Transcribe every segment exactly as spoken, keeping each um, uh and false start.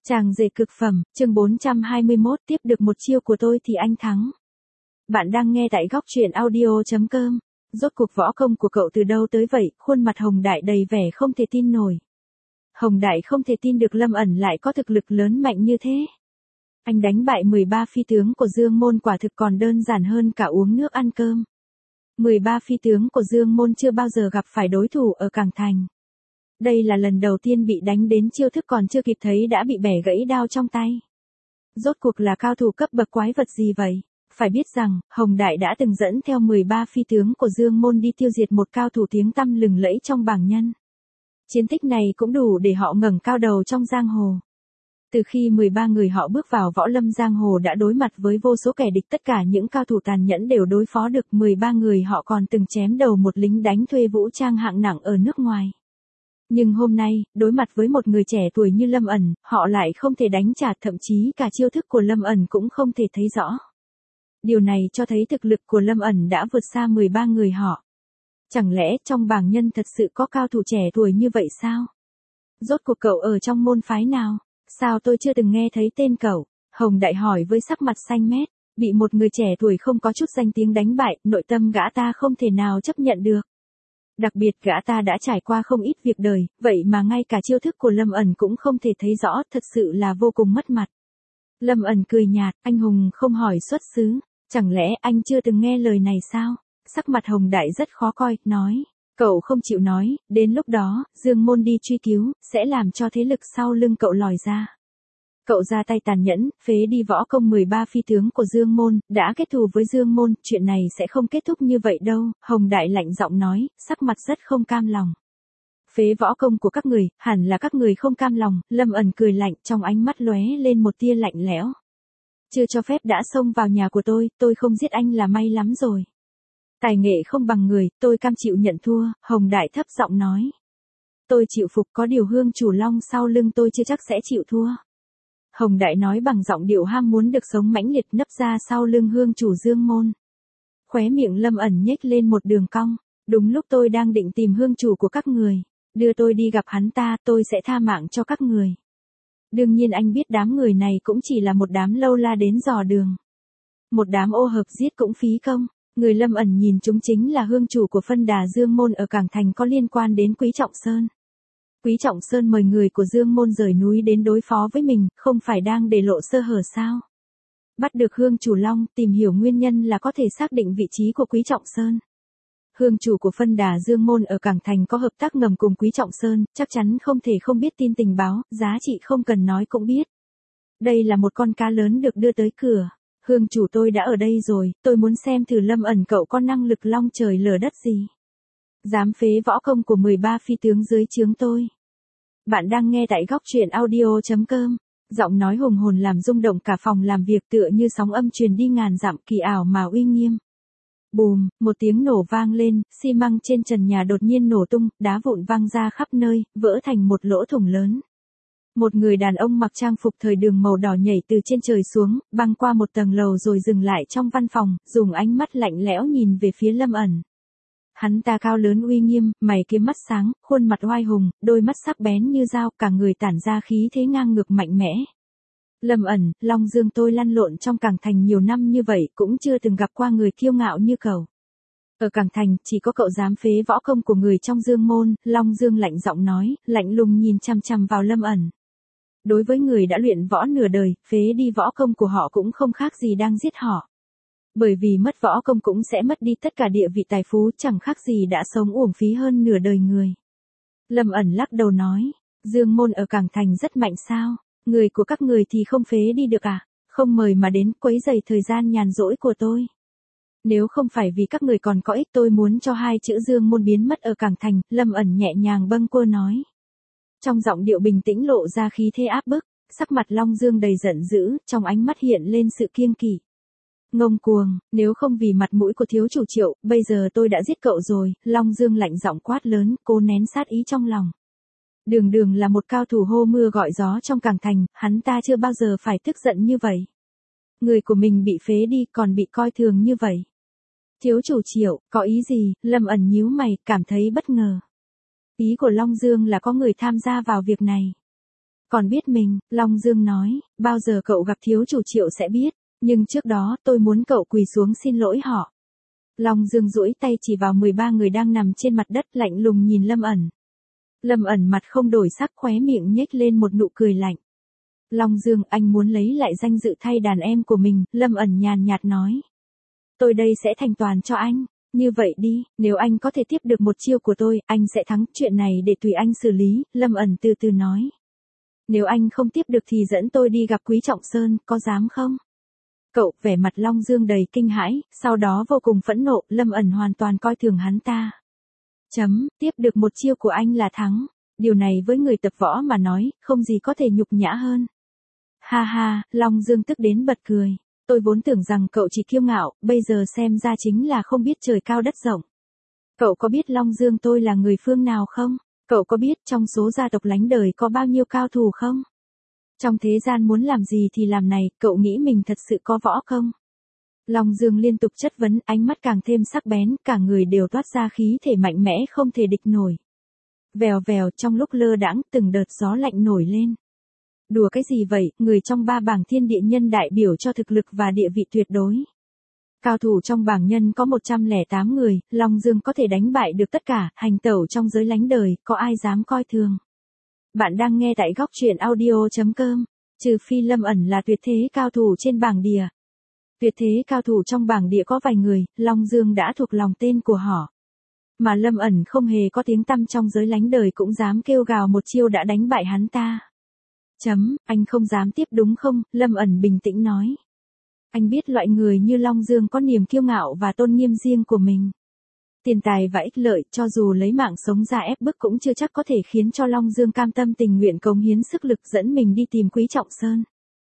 Chàng rể cực phẩm, chương bốn trăm hai mươi mốt, tiếp được một chiêu của tôi thì anh thắng. Bạn đang nghe tại góc truyện audio chấm com. Rốt cuộc võ công của cậu từ đâu tới vậy? Khuôn mặt Hồng Đại đầy vẻ không thể tin nổi. Hồng Đại không thể tin được Lâm ẩn lại có thực lực lớn mạnh như thế. Anh đánh bại mười ba phi tướng của Dương Môn quả thực còn đơn giản hơn cả uống nước ăn cơm. mười ba phi tướng của Dương Môn chưa bao giờ gặp phải đối thủ ở Cảng Thành. Đây là lần đầu tiên bị đánh đến chiêu thức còn chưa kịp thấy đã bị bẻ gãy đao trong tay. Rốt cuộc là cao thủ cấp bậc quái vật gì vậy? Phải biết rằng, Hồng Đại đã từng dẫn theo mười ba phi tướng của Dương Môn đi tiêu diệt một cao thủ tiếng tăm lừng lẫy trong bảng nhân. Chiến tích này cũng đủ để họ ngẩng cao đầu trong giang hồ. Từ khi mười ba người họ bước vào võ lâm giang hồ đã đối mặt với vô số kẻ địch, tất cả những cao thủ tàn nhẫn đều đối phó được. mười ba người họ còn từng chém đầu một lính đánh thuê vũ trang hạng nặng ở nước ngoài. Nhưng hôm nay, đối mặt với một người trẻ tuổi như Lâm ẩn, họ lại không thể đánh trả, thậm chí cả chiêu thức của Lâm ẩn cũng không thể thấy rõ. Điều này cho thấy thực lực của Lâm ẩn đã vượt xa mười ba người họ. Chẳng lẽ trong bảng nhân thật sự có cao thủ trẻ tuổi như vậy sao? Rốt cuộc cậu ở trong môn phái nào? Sao tôi chưa từng nghe thấy tên cậu? Hồng Đại hỏi với sắc mặt xanh mét, bị một người trẻ tuổi không có chút danh tiếng đánh bại, nội tâm gã ta không thể nào chấp nhận được. Đặc biệt gã ta đã trải qua không ít việc đời, vậy mà ngay cả chiêu thức của Lâm ẩn cũng không thể thấy rõ, thật sự là vô cùng mất mặt. Lâm ẩn cười nhạt, anh hùng không hỏi xuất xứ, chẳng lẽ anh chưa từng nghe lời này sao? Sắc mặt Hồng Đại rất khó coi, nói, cậu không chịu nói, đến lúc đó, Dương Môn đi truy cứu, sẽ làm cho thế lực sau lưng cậu lòi ra. Cậu ra tay tàn nhẫn, phế đi võ công mười ba phi tướng của Dương Môn, đã kết thù với Dương Môn, chuyện này sẽ không kết thúc như vậy đâu, Hồng Đại lạnh giọng nói, sắc mặt rất không cam lòng. Phế võ công của các người, hẳn là các người không cam lòng, Lâm ẩn cười lạnh, trong ánh mắt lóe lên một tia lạnh lẽo. Chưa cho phép đã xông vào nhà của tôi, tôi không giết anh là may lắm rồi. Tài nghệ không bằng người, tôi cam chịu nhận thua, Hồng Đại thấp giọng nói. Tôi chịu phục, có điều Hương Chủ Long sau lưng tôi chưa chắc sẽ chịu thua. Hồng Đại nói bằng giọng điệu ham muốn được sống mãnh liệt, nấp ra sau lưng Hương Chủ Dương Môn. Khóe miệng Lâm ẩn nhếch lên một đường cong, đúng lúc tôi đang định tìm Hương Chủ của các người, đưa tôi đi gặp hắn ta, tôi sẽ tha mạng cho các người. Đương nhiên anh biết đám người này cũng chỉ là một đám lâu la đến dò đường. Một đám ô hợp giết cũng phí công. Người Lâm ẩn nhìn chúng chính là Hương Chủ của phân đà Dương Môn ở Cảng Thành có liên quan đến Quý Trọng Sơn. Quý Trọng Sơn mời người của Dương Môn rời núi đến đối phó với mình, không phải đang để lộ sơ hở sao? Bắt được Hương Chủ Long, tìm hiểu nguyên nhân là có thể xác định vị trí của Quý Trọng Sơn. Hương Chủ của phân đà Dương Môn ở Cảng Thành có hợp tác ngầm cùng Quý Trọng Sơn, chắc chắn không thể không biết tin tình báo, giá trị không cần nói cũng biết. Đây là một con cá lớn được đưa tới cửa. Hương Chủ tôi đã ở đây rồi, tôi muốn xem thử Lâm ẩn cậu có năng lực long trời lở đất gì. Dám phế võ công của mười ba phi tướng dưới trướng tôi. Bạn đang nghe tại góc truyện audio chấm com. Giọng nói hùng hồn làm rung động cả phòng làm việc, tựa như sóng âm truyền đi ngàn dặm, kỳ ảo mà uy nghiêm. Bùm, một tiếng nổ vang lên, xi măng trên trần nhà đột nhiên nổ tung, đá vụn văng ra khắp nơi, vỡ thành một lỗ thủng lớn. Một người đàn ông mặc trang phục thời đường màu đỏ nhảy từ trên trời xuống, băng qua một tầng lầu rồi dừng lại trong văn phòng, dùng ánh mắt lạnh lẽo nhìn về phía Lâm ẩn. Hắn ta cao lớn uy nghiêm, mày kiếm mắt sáng, khuôn mặt oai hùng, đôi mắt sắc bén như dao, cả người tản ra khí thế ngang ngược mạnh mẽ. Lâm ẩn, Long Dương tôi lăn lộn trong Cảng Thành nhiều năm như vậy cũng chưa từng gặp qua người kiêu ngạo như cậu. Ở Cảng Thành, chỉ có cậu dám phế võ công của người trong Dương Môn, Long Dương lạnh giọng nói, lạnh lùng nhìn chằm chằm vào Lâm ẩn. Đối với người đã luyện võ nửa đời, phế đi võ công của họ cũng không khác gì đang giết họ. Bởi vì mất võ công cũng sẽ mất đi tất cả địa vị tài phú, chẳng khác gì đã sống uổng phí hơn nửa đời người. Lâm ẩn lắc đầu nói, Dương Môn ở Cảng Thành rất mạnh sao, người của các người thì không phế đi được à, không mời mà đến quấy rầy thời gian nhàn rỗi của tôi. Nếu không phải vì các người còn có ích, tôi muốn cho hai chữ Dương Môn biến mất ở Cảng Thành, Lâm ẩn nhẹ nhàng bâng quơ nói. Trong giọng điệu bình tĩnh lộ ra khí thế áp bức, sắc mặt Long Dương đầy giận dữ, trong ánh mắt hiện lên sự kiêng kỵ. Ngông cuồng, nếu không vì mặt mũi của thiếu chủ Triệu, bây giờ tôi đã giết cậu rồi, Long Dương lạnh giọng quát lớn, cố nén sát ý trong lòng. Đường Đường là một cao thủ hô mưa gọi gió trong Cảng Thành, hắn ta chưa bao giờ phải tức giận như vậy. Người của mình bị phế đi còn bị coi thường như vậy. Thiếu chủ Triệu, có ý gì? Lâm ẩn nhíu mày, cảm thấy bất ngờ. Ý của Long Dương là có người tham gia vào việc này. Còn biết mình, Long Dương nói, bao giờ cậu gặp thiếu chủ Triệu sẽ biết, nhưng trước đó tôi muốn cậu quỳ xuống xin lỗi họ. Long Dương duỗi tay chỉ vào mười ba người đang nằm trên mặt đất lạnh lùng nhìn Lâm ẩn. Lâm ẩn mặt không đổi sắc khóe miệng nhếch lên một nụ cười lạnh. Long Dương, anh muốn lấy lại danh dự thay đàn em của mình, Lâm ẩn nhàn nhạt nói. Tôi đây sẽ thành toàn cho anh, như vậy đi, nếu anh có thể tiếp được một chiêu của tôi, anh sẽ thắng, chuyện này để tùy anh xử lý, Lâm ẩn từ từ nói. Nếu anh không tiếp được thì dẫn tôi đi gặp Quý Trọng Sơn, có dám không? Cậu, vẻ mặt Long Dương đầy kinh hãi, sau đó vô cùng phẫn nộ, Lâm ẩn hoàn toàn coi thường hắn ta. Chấm, tiếp được một chiêu của anh là thắng. Điều này với người tập võ mà nói, không gì có thể nhục nhã hơn. Ha ha, Long Dương tức đến bật cười. Tôi vốn tưởng rằng cậu chỉ kiêu ngạo, bây giờ xem ra chính là không biết trời cao đất rộng. Cậu có biết Long Dương tôi là người phương nào không? Cậu có biết trong số gia tộc lánh đời có bao nhiêu cao thủ không? Trong thế gian muốn làm gì thì làm này, cậu nghĩ mình thật sự có võ công? Long Dương liên tục chất vấn, ánh mắt càng thêm sắc bén, cả người đều toát ra khí thể mạnh mẽ không thể địch nổi. Vèo vèo, trong lúc lơ đãng, từng đợt gió lạnh nổi lên. Đùa cái gì vậy, người trong ba bảng thiên địa nhân đại biểu cho thực lực và địa vị tuyệt đối. Cao thủ trong bảng nhân có một trăm lẻ tám người, Long Dương có thể đánh bại được tất cả, hành tẩu trong giới lánh đời, có ai dám coi thường. Bạn đang nghe tại góc truyện audio chấm com, trừ phi Lâm ẩn là tuyệt thế cao thủ trên bảng địa. Tuyệt thế cao thủ trong bảng địa có vài người, Long Dương đã thuộc lòng tên của họ. Mà Lâm ẩn không hề có tiếng tăm trong giới lánh đời cũng dám kêu gào một chiêu đã đánh bại hắn ta. Chấm, anh không dám tiếp đúng không? Lâm ẩn bình tĩnh nói. Anh biết loại người như Long Dương có niềm kiêu ngạo và tôn nghiêm riêng của mình. Tiền tài và ích lợi, cho dù lấy mạng sống ra ép bức cũng chưa chắc có thể khiến cho Long Dương cam tâm tình nguyện cống hiến sức lực dẫn mình đi tìm Quý Trọng Sơn.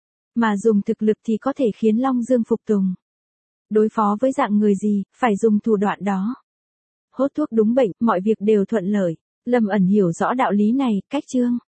Mà dùng thực lực thì có thể khiến Long Dương phục tùng. Đối phó với dạng người gì, phải dùng thủ đoạn đó. Hốt thuốc đúng bệnh, mọi việc đều thuận lợi. Lâm ẩn hiểu rõ đạo lý này, cách chương.